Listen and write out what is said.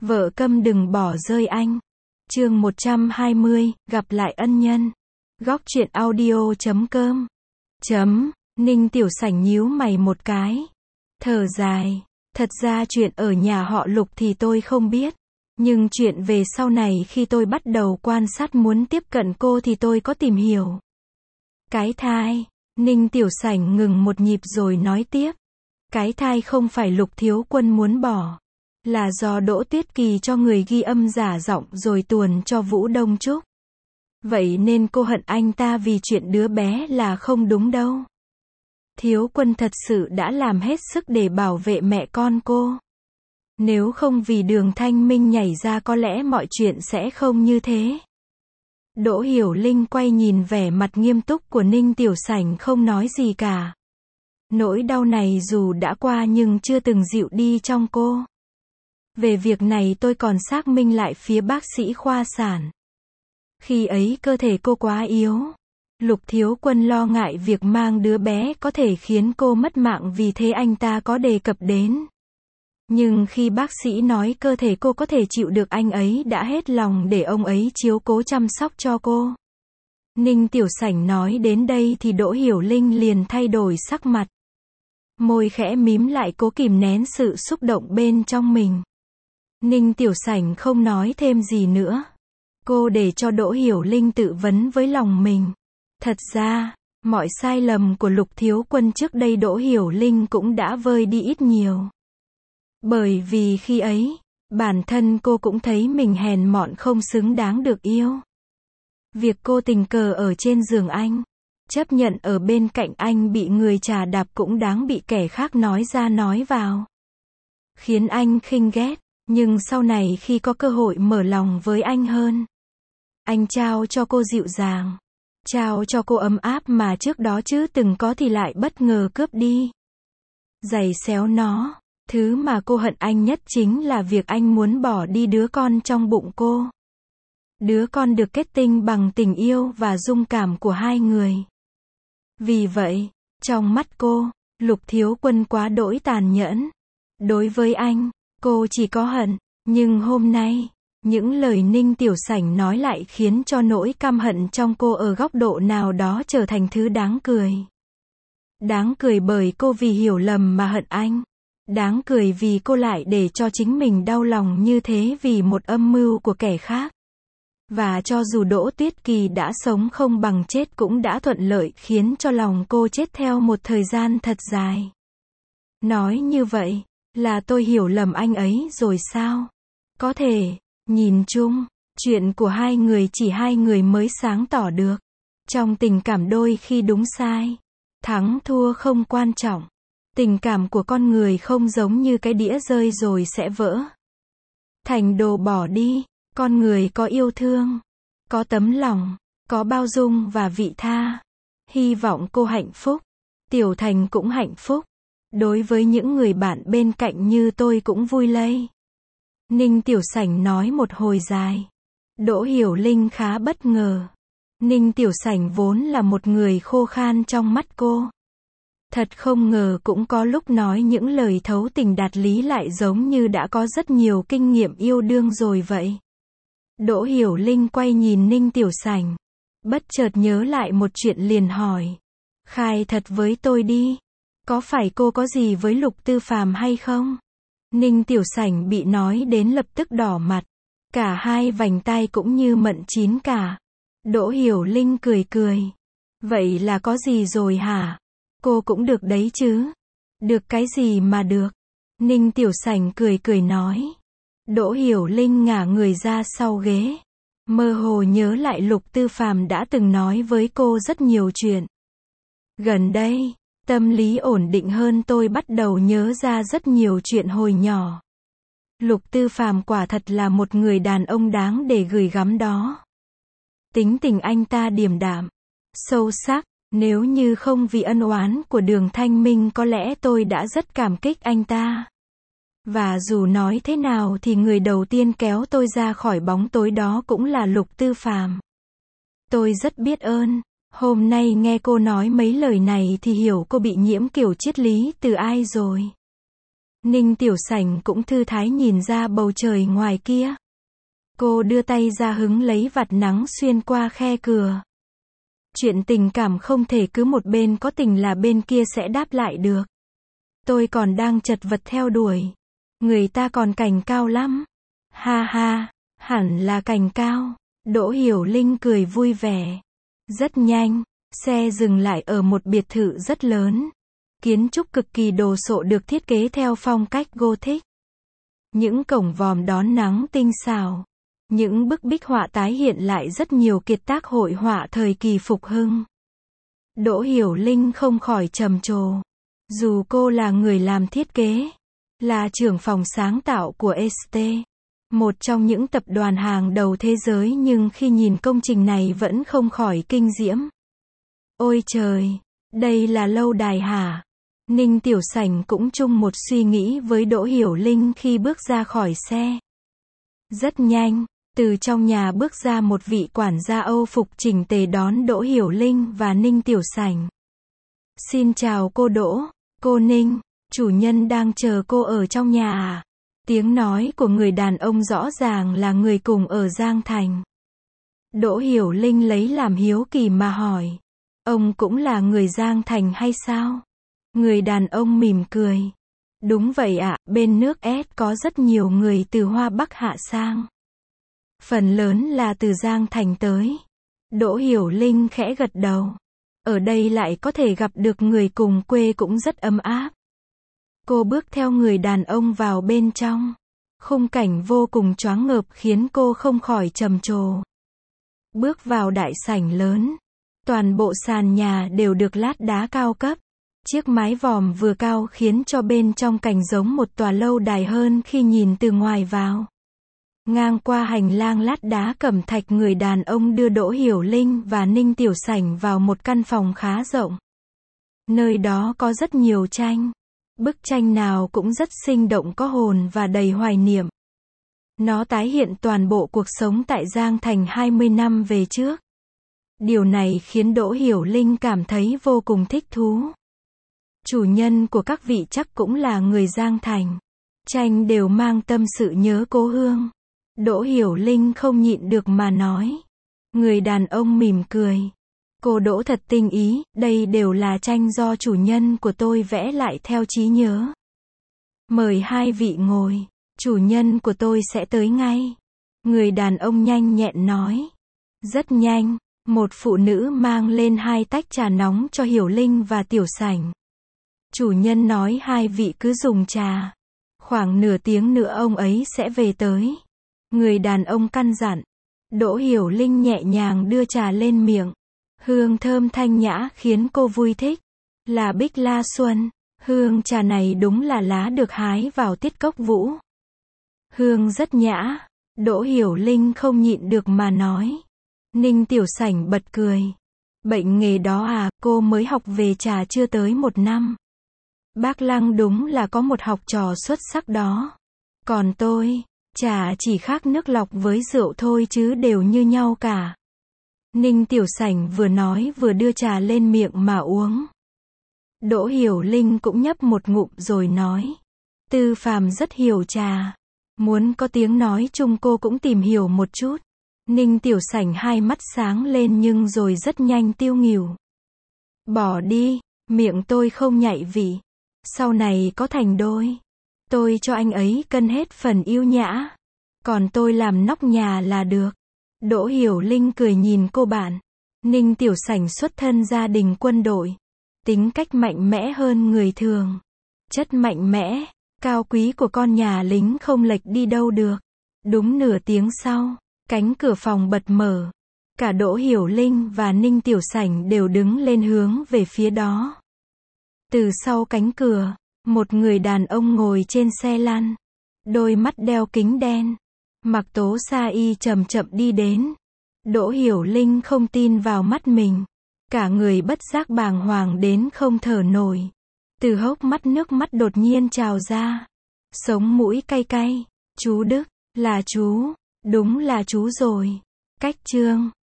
Vợ câm đừng bỏ rơi anh. Chương 120, gặp lại ân nhân. Góc truyện audio.com. Ninh Tiểu Sảnh nhíu mày một cái. Thở dài. Thật ra chuyện ở nhà họ Lục thì tôi không biết. Nhưng chuyện về sau này khi tôi bắt đầu quan sát muốn tiếp cận cô thì tôi có tìm hiểu. Cái thai. Ninh Tiểu Sảnh ngừng một nhịp rồi nói tiếp. Cái thai không phải Lục Thiếu Quân muốn bỏ. Là do Đỗ Tuyết Kỳ cho người ghi âm giả giọng rồi tuồn cho Vũ Đông Trúc. Vậy nên cô hận anh ta vì chuyện đứa bé là không đúng đâu. Thiếu Quân thật sự đã làm hết sức để bảo vệ mẹ con cô. Nếu không vì Đường Thanh Minh nhảy ra có lẽ mọi chuyện sẽ không như thế. Đỗ Hiểu Linh quay nhìn vẻ mặt nghiêm túc của Ninh Tiểu Sảnh không nói gì cả. Nỗi đau này dù đã qua nhưng chưa từng dịu đi trong cô. Về việc này tôi còn xác minh lại phía bác sĩ khoa sản. Khi ấy cơ thể cô quá yếu. Lục Thiếu Quân lo ngại việc mang đứa bé có thể khiến cô mất mạng vì thế anh ta có đề cập đến. Nhưng khi bác sĩ nói cơ thể cô có thể chịu được anh ấy đã hết lòng để ông ấy chiếu cố chăm sóc cho cô. Ninh Tiểu Sảnh nói đến đây thì Đỗ Hiểu Linh liền thay đổi sắc mặt. Môi khẽ mím lại cố kìm nén sự xúc động bên trong mình. Ninh Tiểu Sảnh không nói thêm gì nữa. Cô để cho Đỗ Hiểu Linh tự vấn với lòng mình. Thật ra, mọi sai lầm của Lục Thiếu Quân trước đây Đỗ Hiểu Linh cũng đã vơi đi ít nhiều. Bởi vì khi ấy, bản thân cô cũng thấy mình hèn mọn không xứng đáng được yêu. Việc cô tình cờ ở trên giường anh, chấp nhận ở bên cạnh anh bị người chà đạp cũng đáng bị kẻ khác nói ra nói vào. Khiến anh khinh ghét, nhưng sau này khi có cơ hội mở lòng với anh hơn, anh trao cho cô dịu dàng, trao cho cô ấm áp mà trước đó chưa từng có thì lại bất ngờ cướp đi. Giày xéo nó. Thứ mà cô hận anh nhất chính là việc anh muốn bỏ đi đứa con trong bụng cô. Đứa con được kết tinh bằng tình yêu và dung cảm của hai người. Vì vậy, trong mắt cô, Lục Thiếu Quân quá đỗi tàn nhẫn. Đối với anh, cô chỉ có hận. Nhưng hôm nay, những lời Ninh Tiểu Sảnh nói lại khiến cho nỗi căm hận trong cô ở góc độ nào đó trở thành thứ đáng cười. Đáng cười bởi cô vì hiểu lầm mà hận anh. Đáng cười vì cô lại để cho chính mình đau lòng như thế vì một âm mưu của kẻ khác. Và cho dù Đỗ Tuyết Kỳ đã sống không bằng chết cũng đã thuận lợi khiến cho lòng cô chết theo một thời gian thật dài. Nói như vậy, là tôi hiểu lầm anh ấy rồi sao? Có thể, nhìn chung, chuyện của hai người chỉ hai người mới sáng tỏ được. Trong tình cảm đôi khi đúng sai, thắng thua không quan trọng. Tình cảm của con người không giống như cái đĩa rơi rồi sẽ vỡ thành đồ bỏ đi. Con người có yêu thương, có tấm lòng, có bao dung và vị tha. Hy vọng cô hạnh phúc. Tiểu Thành cũng hạnh phúc. Đối với những người bạn bên cạnh như tôi cũng vui lây. Ninh Tiểu Sảnh nói một hồi dài. Đỗ Hiểu Linh khá bất ngờ. Ninh Tiểu Sảnh vốn là một người khô khan trong mắt cô. Thật không ngờ cũng có lúc nói những lời thấu tình đạt lý lại giống như đã có rất nhiều kinh nghiệm yêu đương rồi vậy. Đỗ Hiểu Linh quay nhìn Ninh Tiểu Sảnh. Bất chợt nhớ lại một chuyện liền hỏi. Khai thật với tôi đi. Có phải cô có gì với Lục Tư Phàm hay không? Ninh Tiểu Sảnh bị nói đến lập tức đỏ mặt. Cả hai vành tai cũng như mận chín cả. Đỗ Hiểu Linh cười cười. Vậy là có gì rồi hả? Cô cũng được đấy chứ. Được cái gì mà được? Ninh Tiểu Sảnh cười cười nói. Đỗ Hiểu Linh ngả người ra sau ghế. Mơ hồ nhớ lại Lục Tư Phàm đã từng nói với cô rất nhiều chuyện. Gần đây, tâm lý ổn định hơn tôi bắt đầu nhớ ra rất nhiều chuyện hồi nhỏ. Lục Tư Phàm quả thật là một người đàn ông đáng để gửi gắm đó. Tính tình anh ta điềm đạm, sâu sắc. Nếu như không vì ân oán của Đường Thanh Minh có lẽ tôi đã rất cảm kích anh ta. Và dù nói thế nào thì người đầu tiên kéo tôi ra khỏi bóng tối đó cũng là Lục Tư Phàm. Tôi rất biết ơn. Hôm nay nghe cô nói mấy lời này thì hiểu cô bị nhiễm kiểu triết lý từ ai rồi. Ninh Tiểu Sảnh cũng thư thái nhìn ra bầu trời ngoài kia. Cô đưa tay ra hứng lấy vạt nắng xuyên qua khe cửa. Chuyện tình cảm không thể cứ một bên có tình là bên kia sẽ đáp lại được. Tôi còn đang chật vật theo đuổi. Người ta còn cành cao lắm. Ha ha, hẳn là cành cao. Đỗ Hiểu Linh cười vui vẻ. Rất nhanh, xe dừng lại ở một biệt thự rất lớn. Kiến trúc cực kỳ đồ sộ được thiết kế theo phong cách Gothic. Những cổng vòm đón nắng tinh xảo. Những bức bích họa tái hiện lại rất nhiều kiệt tác hội họa thời kỳ phục hưng. Đỗ Hiểu Linh không khỏi trầm trồ. Dù cô là người làm thiết kế, là trưởng phòng sáng tạo của Estée, một trong những tập đoàn hàng đầu thế giới, nhưng khi nhìn công trình này vẫn không khỏi kinh diễm. Ôi trời, đây là lâu đài hả? Ninh Tiểu Sảnh cũng chung một suy nghĩ với Đỗ Hiểu Linh khi bước ra khỏi xe. Rất nhanh, từ trong nhà bước ra một vị quản gia Âu phục chỉnh tề đón Đỗ Hiểu Linh và Ninh Tiểu Sảnh. Xin chào cô Đỗ, cô Ninh, chủ nhân đang chờ cô ở trong nhà à? Tiếng nói của người đàn ông rõ ràng là người cùng ở Giang Thành. Đỗ Hiểu Linh lấy làm hiếu kỳ mà hỏi. Ông cũng là người Giang Thành hay sao? Người đàn ông mỉm cười. Đúng vậy ạ, bên nước S có rất nhiều người từ Hoa Bắc hạ sang. Phần lớn là từ Giang Thành tới. Đỗ Hiểu Linh khẽ gật đầu. Ở đây lại có thể gặp được người cùng quê cũng rất ấm áp. Cô bước theo người đàn ông vào bên trong. Khung cảnh vô cùng choáng ngợp khiến cô không khỏi trầm trồ. Bước vào đại sảnh lớn. Toàn bộ sàn nhà đều được lát đá cao cấp. Chiếc mái vòm vừa cao khiến cho bên trong cảnh giống một tòa lâu đài hơn khi nhìn từ ngoài vào. Ngang qua hành lang lát đá cẩm thạch, người đàn ông đưa Đỗ Hiểu Linh và Ninh Tiểu Sảnh vào một căn phòng khá rộng. Nơi đó có rất nhiều tranh. Bức tranh nào cũng rất sinh động, có hồn và đầy hoài niệm. Nó tái hiện toàn bộ cuộc sống tại Giang Thành 20 năm về trước. Điều này khiến Đỗ Hiểu Linh cảm thấy vô cùng thích thú. Chủ nhân của các vị chắc cũng là người Giang Thành. Tranh đều mang tâm sự nhớ cố hương. Đỗ Hiểu Linh không nhịn được mà nói. Người đàn ông mỉm cười. Cô Đỗ thật tinh ý, đây đều là tranh do chủ nhân của tôi vẽ lại theo trí nhớ. Mời hai vị ngồi, chủ nhân của tôi sẽ tới ngay. Người đàn ông nhanh nhẹn nói. Rất nhanh, một phụ nữ mang lên 2 tách trà nóng cho Hiểu Linh và Tiểu Sảnh. Chủ nhân nói hai vị cứ dùng trà. Khoảng nửa tiếng nữa ông ấy sẽ về tới. Người đàn ông căn dặn. Đỗ Hiểu Linh nhẹ nhàng đưa trà lên miệng. Hương thơm thanh nhã khiến cô vui thích. Là Bích La Xuân. Hương trà này đúng là lá được hái vào tiết cốc vũ. Hương rất nhã. Đỗ Hiểu Linh không nhịn được mà nói. Ninh Tiểu Sảnh bật cười. Bệnh nghề đó à, cô mới học về trà chưa tới 1 năm. Bác Lăng đúng là có một học trò xuất sắc đó. Còn tôi, trà chỉ khác nước lọc với rượu thôi chứ đều như nhau cả. Ninh Tiểu Sảnh vừa nói vừa đưa trà lên miệng mà uống. Đỗ Hiểu Linh cũng nhấp một ngụm rồi nói. Tư Phàm rất hiểu trà. Muốn có tiếng nói chung cô cũng tìm hiểu một chút. Ninh Tiểu Sảnh hai mắt sáng lên nhưng rồi rất nhanh tiêu nghỉu. Bỏ đi, miệng tôi không nhạy vị. Sau này có thành đôi. Tôi cho anh ấy cân hết phần yêu nhã. Còn tôi làm nóc nhà là được. Đỗ Hiểu Linh cười nhìn cô bạn. Ninh Tiểu Sảnh xuất thân gia đình quân đội. Tính cách mạnh mẽ hơn người thường. Chất mạnh mẽ, cao quý của con nhà lính không lệch đi đâu được. Đúng nửa tiếng sau, cánh cửa phòng bật mở. Cả Đỗ Hiểu Linh và Ninh Tiểu Sảnh đều đứng lên hướng về phía đó. Từ sau cánh cửa, một người đàn ông ngồi trên xe lăn. Đôi mắt đeo kính đen. Mặc tố sa y chậm chậm đi đến. Đỗ Hiểu Linh không tin vào mắt mình. Cả người bất giác bàng hoàng đến không thở nổi. Từ hốc mắt nước mắt đột nhiên trào ra. Sống mũi cay cay. Chú Đức, là chú. Đúng là chú rồi. Cách chương